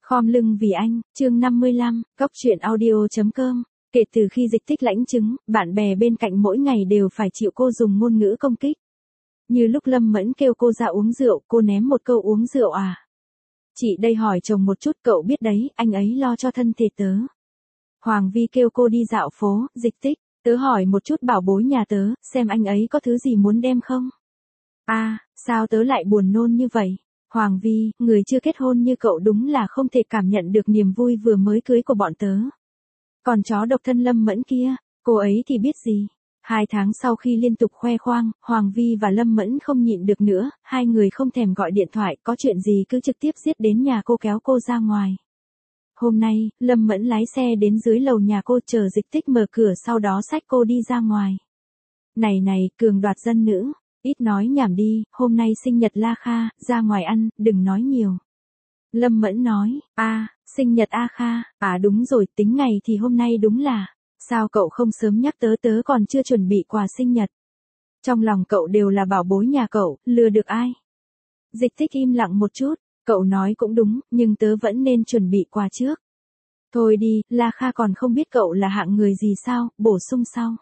Khom lưng vì anh, chương 55, Cóc truyện audio.com. Kể từ khi Dịch Tích lãnh chứng, bạn bè bên cạnh mỗi ngày đều phải chịu cô dùng ngôn ngữ công kích. Như lúc Lâm Mẫn kêu cô ra uống rượu, cô ném một câu uống rượu à. Chị đây hỏi chồng một chút, cậu biết đấy, anh ấy lo cho thân thể tớ. Hoàng Vi kêu cô đi dạo phố, Dịch Tích, tớ hỏi một chút bảo bối nhà tớ, xem anh ấy có thứ gì muốn đem không. À, sao tớ lại buồn nôn như vậy? Hoàng Vi, người chưa kết hôn như cậu đúng là không thể cảm nhận được niềm vui vừa mới cưới của bọn tớ. Còn chó độc thân Lâm Mẫn kia, cô ấy thì biết gì. 2 tháng sau khi liên tục khoe khoang, Hoàng Vi và Lâm Mẫn không nhịn được nữa, hai người không thèm gọi điện thoại, có chuyện gì cứ trực tiếp giết đến nhà cô kéo cô ra ngoài. Hôm nay, Lâm Mẫn lái xe đến dưới lầu nhà cô chờ Dịch Tích mở cửa, sau đó xách cô đi ra ngoài. Này, cường đoạt dân nữ. Ít nói nhảm đi, hôm nay sinh nhật La Kha, ra ngoài ăn, đừng nói nhiều. Lâm Mẫn nói, sinh nhật A Kha, đúng rồi, tính ngày thì hôm nay đúng là, sao cậu không sớm nhắc tớ còn chưa chuẩn bị quà sinh nhật. Trong lòng cậu đều là bảo bối nhà cậu, lừa được ai. Dịch Tích im lặng một chút, cậu nói cũng đúng, nhưng tớ vẫn nên chuẩn bị quà trước. Thôi đi, La Kha còn không biết cậu là hạng người gì sao, bổ sung sau.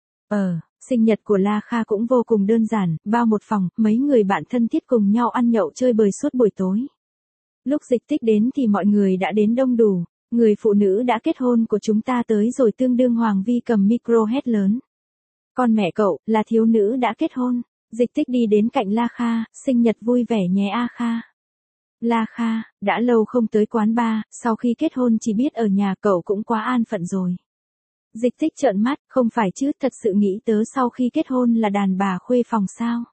Sinh nhật của La Kha cũng vô cùng đơn giản, bao một phòng, mấy người bạn thân thiết cùng nhau ăn nhậu chơi bời suốt buổi tối. Lúc Dịch Tích đến thì mọi người đã đến đông đủ, người phụ nữ đã kết hôn của chúng ta tới rồi, tương đương. Hoàng Vi cầm micro hét lớn. Con mẹ cậu, là thiếu nữ đã kết hôn. Dịch Tích đi đến cạnh La Kha, sinh nhật vui vẻ nhé A Kha. La Kha, đã lâu không tới quán bar, sau khi kết hôn chỉ biết ở nhà, cậu cũng quá an phận rồi. Dịch Tích trợn mắt, không phải chứ, thật sự nghĩ tớ sau khi kết hôn là đàn bà khuê phòng sao?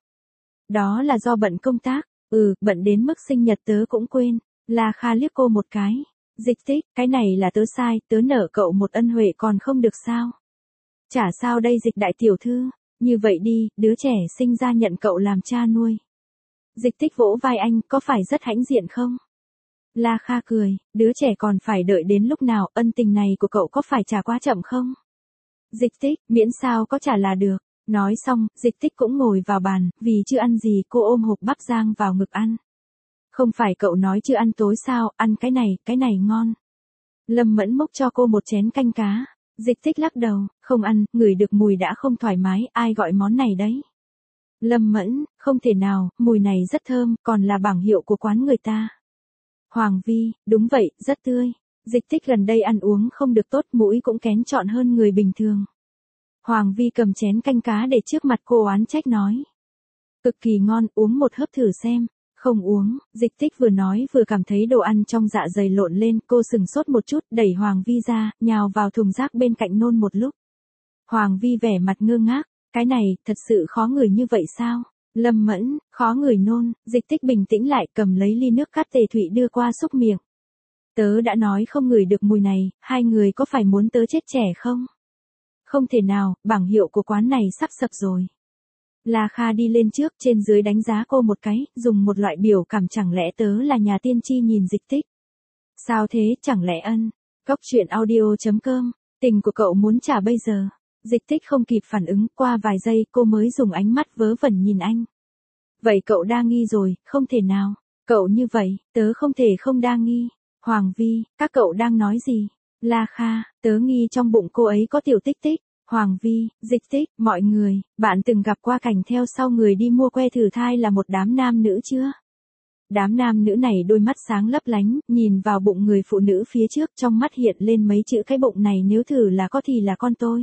Đó là do bận công tác, bận đến mức sinh nhật tớ cũng quên. La Kha liếc cô một cái. Dịch Tích, cái này là tớ sai, tớ nợ cậu một ân huệ còn không được sao? Chả sao đây Dịch đại tiểu thư, như vậy đi, đứa trẻ sinh ra nhận cậu làm cha nuôi. Dịch Tích vỗ vai anh, có phải rất hãnh diện không? La Kha cười, đứa trẻ còn phải đợi đến lúc nào, ân tình này của cậu có phải trả quá chậm không? Dịch Tích, miễn sao có trả là được. Nói xong, Dịch Tích cũng ngồi vào bàn, vì chưa ăn gì cô ôm hộp bắp rang vào ngực ăn. Không phải cậu nói chưa ăn tối sao, ăn cái này ngon. Lâm Mẫn múc cho cô một chén canh cá. Dịch Tích lắc đầu, không ăn, ngửi được mùi đã không thoải mái, ai gọi món này đấy? Lâm Mẫn, không thể nào, mùi này rất thơm, còn là bảng hiệu của quán người ta. Hoàng Vi, đúng vậy, rất tươi. Dịch Tích gần đây ăn uống không được tốt, mũi cũng kén chọn hơn người bình thường. Hoàng Vi cầm chén canh cá để trước mặt cô oán trách nói. Cực kỳ ngon, uống một hớp thử xem. Không uống, Dịch Tích vừa nói vừa cảm thấy đồ ăn trong dạ dày lộn lên, cô sừng sốt một chút, đẩy Hoàng Vi ra, nhào vào thùng rác bên cạnh nôn một lúc. Hoàng Vi vẻ mặt ngơ ngác, cái này, thật sự khó ngửi như vậy sao? Lâm Mẫn, khó ngửi nôn. Dịch Tích bình tĩnh lại, cầm lấy ly nước cát tề thụy đưa qua xúc miệng. Tớ đã nói không ngửi được mùi này, hai người có phải muốn tớ chết trẻ không? Không thể nào, bảng hiệu của quán này sắp sập rồi. La Kha đi lên trước, trên dưới đánh giá cô một cái, dùng một loại biểu cảm, chẳng lẽ tớ là nhà tiên tri nhìn Dịch Tích? Sao thế, chẳng lẽ Cóc truyện audio.com, tình của cậu muốn trả bây giờ? Dịch Tích không kịp phản ứng, qua vài giây cô mới dùng ánh mắt vớ vẩn nhìn anh. Vậy cậu đa nghi rồi, không thể nào. Cậu như vậy, tớ không thể không đa nghi. Hoàng Vi, các cậu đang nói gì? La Kha, tớ nghi trong bụng cô ấy có tiểu Tích Tích. Hoàng Vi, Dịch Tích, mọi người, bạn từng gặp qua cảnh theo sau người đi mua que thử thai là một đám nam nữ chưa? Đám nam nữ này đôi mắt sáng lấp lánh, nhìn vào bụng người phụ nữ phía trước, trong mắt hiện lên mấy chữ cái bụng này nếu thử là có thì là con tôi.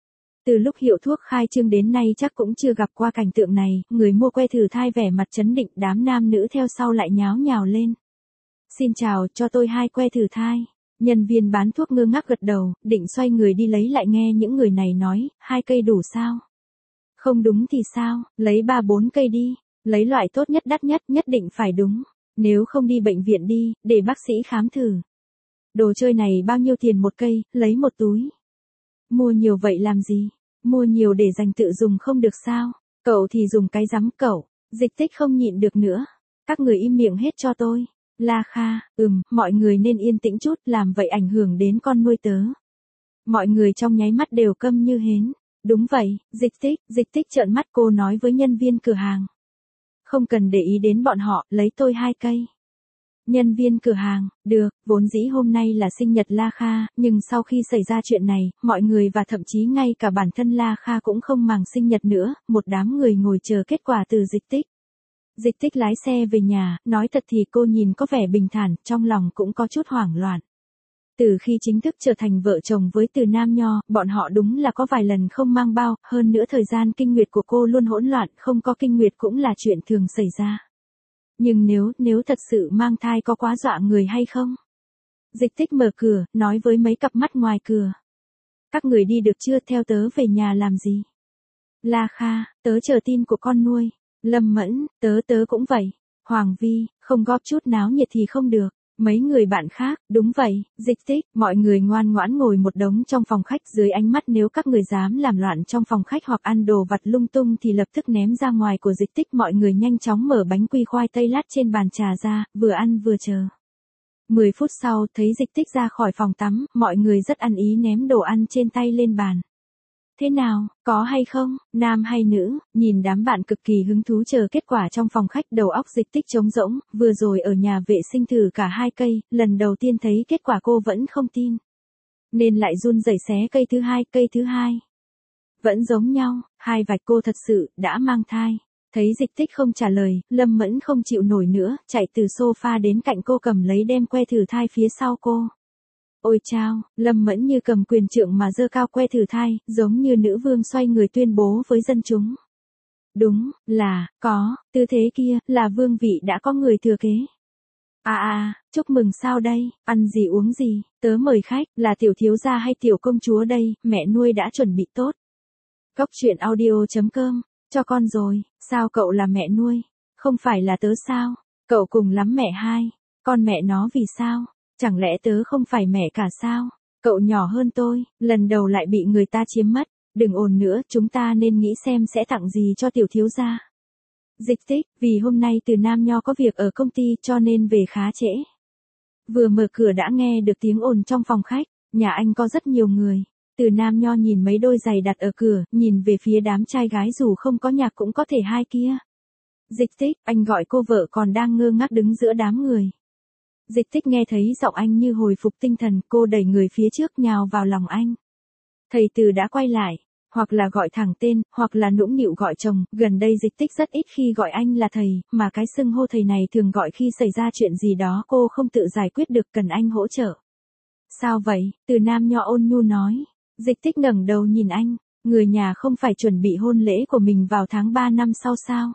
Từ lúc hiệu thuốc khai trương đến nay chắc cũng chưa gặp qua cảnh tượng này, người mua que thử thai vẻ mặt trấn định, đám nam nữ theo sau lại nháo nhào lên. Xin chào, cho tôi 2 que thử thai. Nhân viên bán thuốc ngơ ngác gật đầu, định xoay người đi lấy lại nghe những người này nói, 2 cây đủ sao? Không đúng thì sao, lấy 3-4 cây đi, lấy loại tốt nhất đắt nhất, nhất định phải đúng. Nếu không đi bệnh viện đi, để bác sĩ khám thử. Đồ chơi này bao nhiêu tiền một cây, lấy một túi. Mua nhiều vậy làm gì? Mua nhiều để dành tự dùng không được sao? Cậu thì dùng cái rắm cậu. Dịch Tích không nhịn được nữa. Các người im miệng hết cho tôi. La Kha, mọi người nên yên tĩnh chút, làm vậy ảnh hưởng đến con nuôi tớ. Mọi người trong nháy mắt đều câm như hến. Đúng vậy, Dịch Tích trợn mắt, cô nói với nhân viên cửa hàng. Không cần để ý đến bọn họ, lấy tôi 2 cây. Nhân viên cửa hàng, được, vốn dĩ hôm nay là sinh nhật La Kha, nhưng sau khi xảy ra chuyện này, mọi người và thậm chí ngay cả bản thân La Kha cũng không màng sinh nhật nữa, một đám người ngồi chờ kết quả từ Dịch Tích. Dịch Tích lái xe về nhà, nói thật thì cô nhìn có vẻ bình thản, trong lòng cũng có chút hoảng loạn. Từ khi chính thức trở thành vợ chồng với Từ Nam Nho, bọn họ đúng là có vài lần không mang bao, hơn nữa thời gian kinh nguyệt của cô luôn hỗn loạn, không có kinh nguyệt cũng là chuyện thường xảy ra. Nhưng nếu thật sự mang thai có quá dọa người hay không? Dịch Tích mở cửa, nói với mấy cặp mắt ngoài cửa. Các người đi được chưa, theo tớ về nhà làm gì? La Kha, tớ chờ tin của con nuôi. Lâm Mẫn, tớ cũng vậy. Hoàng Vi, không góp chút náo nhiệt thì không được. Mấy người bạn khác, đúng vậy, Dịch Tích, mọi người ngoan ngoãn ngồi một đống trong phòng khách dưới ánh mắt nếu các người dám làm loạn trong phòng khách hoặc ăn đồ vặt lung tung thì lập tức ném ra ngoài của Dịch Tích. Mọi người nhanh chóng mở bánh quy khoai tây lát trên bàn trà ra, vừa ăn vừa chờ. 10 phút sau, thấy Dịch Tích ra khỏi phòng tắm, mọi người rất ăn ý ném đồ ăn trên tay lên bàn. Thế nào, có hay không, nam hay nữ, nhìn đám bạn cực kỳ hứng thú chờ kết quả trong phòng khách, đầu óc Dịch Tích trống rỗng, vừa rồi ở nhà vệ sinh thử cả 2 cây, lần đầu tiên thấy kết quả cô vẫn không tin. Nên lại run rẩy xé cây thứ hai. Vẫn giống nhau, 2 vạch cô thật sự, đã mang thai. Thấy Dịch Tích không trả lời, Lâm Mẫn không chịu nổi nữa, chạy từ sofa đến cạnh cô cầm lấy đem que thử thai phía sau cô. Ôi chao, Lâm Mẫn như cầm quyền trượng mà giơ cao que thử thai, giống như nữ vương xoay người tuyên bố với dân chúng. Đúng, là, có, tư thế kia, là vương vị đã có người thừa kế. Chúc mừng sao đây, ăn gì uống gì, tớ mời khách, là tiểu thiếu gia hay tiểu công chúa đây, mẹ nuôi đã chuẩn bị tốt. Cốc truyện audio.com, cho con rồi, sao cậu là mẹ nuôi, không phải là tớ sao, cậu cùng lắm mẹ hai, con mẹ nó vì sao? Chẳng lẽ tớ không phải mẹ cả sao? Cậu nhỏ hơn tôi, lần đầu lại bị người ta chiếm mất. Đừng ồn nữa, chúng ta nên nghĩ xem sẽ tặng gì cho tiểu thiếu gia. Dịch Tích, vì hôm nay Từ Nam Nho có việc ở công ty cho nên về khá trễ. Vừa mở cửa đã nghe được tiếng ồn trong phòng khách, nhà anh có rất nhiều người. Từ Nam Nho nhìn mấy đôi giày đặt ở cửa, nhìn về phía đám trai gái dù không có nhạc cũng có thể hai kia. Dịch Tích, anh gọi cô vợ còn đang ngơ ngác đứng giữa đám người. Dịch Tích nghe thấy giọng anh như hồi phục tinh thần, cô đẩy người phía trước nhào vào lòng anh. Thầy Từ đã quay lại, hoặc là gọi thẳng tên, hoặc là nũng nịu gọi chồng, gần đây Dịch Tích rất ít khi gọi anh là thầy, mà cái xưng hô thầy này thường gọi khi xảy ra chuyện gì đó cô không tự giải quyết được cần anh hỗ trợ. Sao vậy? Từ Nam Nho ôn nhu nói. Dịch Tích ngẩng đầu nhìn anh, người nhà không phải chuẩn bị hôn lễ của mình vào tháng 3 năm sau sao?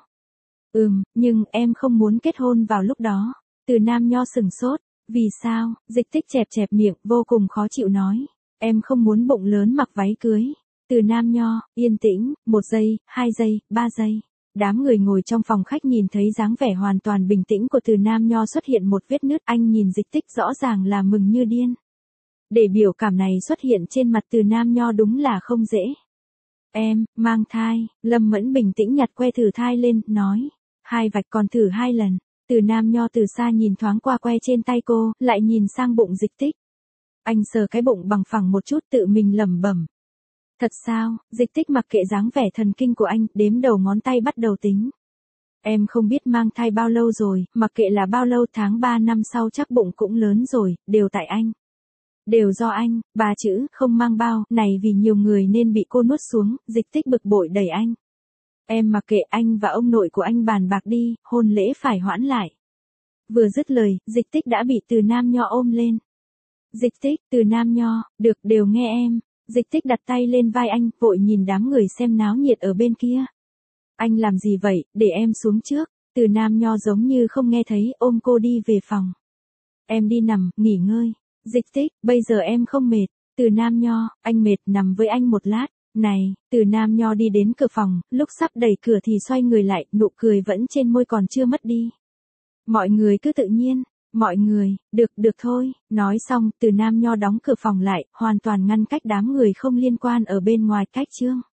Nhưng em không muốn kết hôn vào lúc đó. Từ Nam Nho sừng sốt, vì sao? Dịch Tích chẹp miệng, vô cùng khó chịu nói, em không muốn bụng lớn mặc váy cưới. Từ Nam Nho, yên tĩnh, 1 giây, 2 giây, 3 giây. Đám người ngồi trong phòng khách nhìn thấy dáng vẻ hoàn toàn bình tĩnh của Từ Nam Nho xuất hiện một vết nứt, anh nhìn Dịch Tích rõ ràng là mừng như điên. Để biểu cảm này xuất hiện trên mặt Từ Nam Nho đúng là không dễ. Em, mang thai, Lâm Mẫn bình tĩnh nhặt que thử thai lên, nói, 2 vạch còn thử 2 lần. Từ Nam Nho từ xa nhìn thoáng qua que trên tay cô, lại nhìn sang bụng Dịch Tích. Anh sờ cái bụng bằng phẳng một chút tự mình lẩm bẩm. Thật sao? Dịch Tích mặc kệ dáng vẻ thần kinh của anh, đếm đầu ngón tay bắt đầu tính. Em không biết mang thai bao lâu rồi, mặc kệ là bao lâu, tháng 3 năm sau chắc bụng cũng lớn rồi, đều tại anh. Đều do anh, 3 chữ, không mang bao, này vì nhiều người nên bị cô nuốt xuống, Dịch Tích bực bội đẩy anh. Em mặc kệ, anh và ông nội của anh bàn bạc đi, hôn lễ phải hoãn lại. Vừa dứt lời, Dịch Tích đã bị Từ Nam Nho ôm lên. Dịch Tích, Từ Nam Nho, được, đều nghe em. Dịch Tích đặt tay lên vai anh, vội nhìn đám người xem náo nhiệt ở bên kia. Anh làm gì vậy, để em xuống trước. Từ Nam Nho giống như không nghe thấy, ôm cô đi về phòng. Em đi nằm, nghỉ ngơi. Dịch Tích, bây giờ em không mệt. Từ Nam Nho, anh mệt, nằm với anh một lát. Này, Từ Nam Nho đi đến cửa phòng, lúc sắp đẩy cửa thì xoay người lại, nụ cười vẫn trên môi còn chưa mất đi. Mọi người cứ tự nhiên, mọi người, được thôi, nói xong, Từ Nam Nho đóng cửa phòng lại, hoàn toàn ngăn cách đám người không liên quan ở bên ngoài cách chương.